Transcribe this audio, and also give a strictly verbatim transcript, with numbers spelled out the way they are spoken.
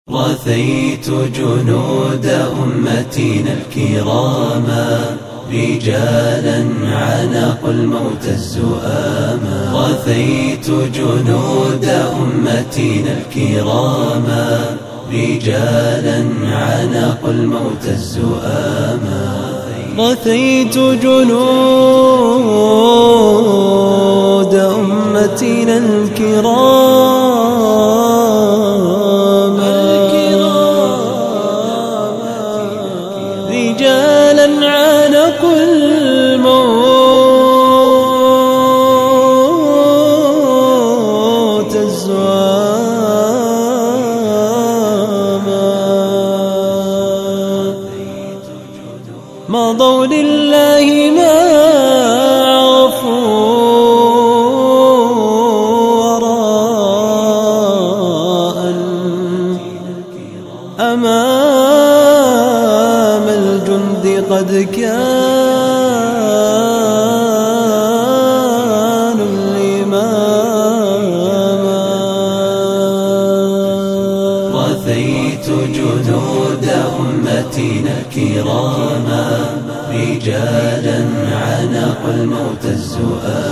رثيت جنود أمتنا الكراما رجالا عانقوا الموت الزؤاما. رثيت جنود أمتنا الكراما رجالا عانقوا الموت الزؤاما. رثيت جنود أمتنا الكراما رجالا عانقوا الموت الزؤاما. مضوا لله ما عرفوا وراء أمام الجند قد كانوا الإماما. رثيت جنود أمتنا الكراما رجالا عانقوا الموت الزؤاما.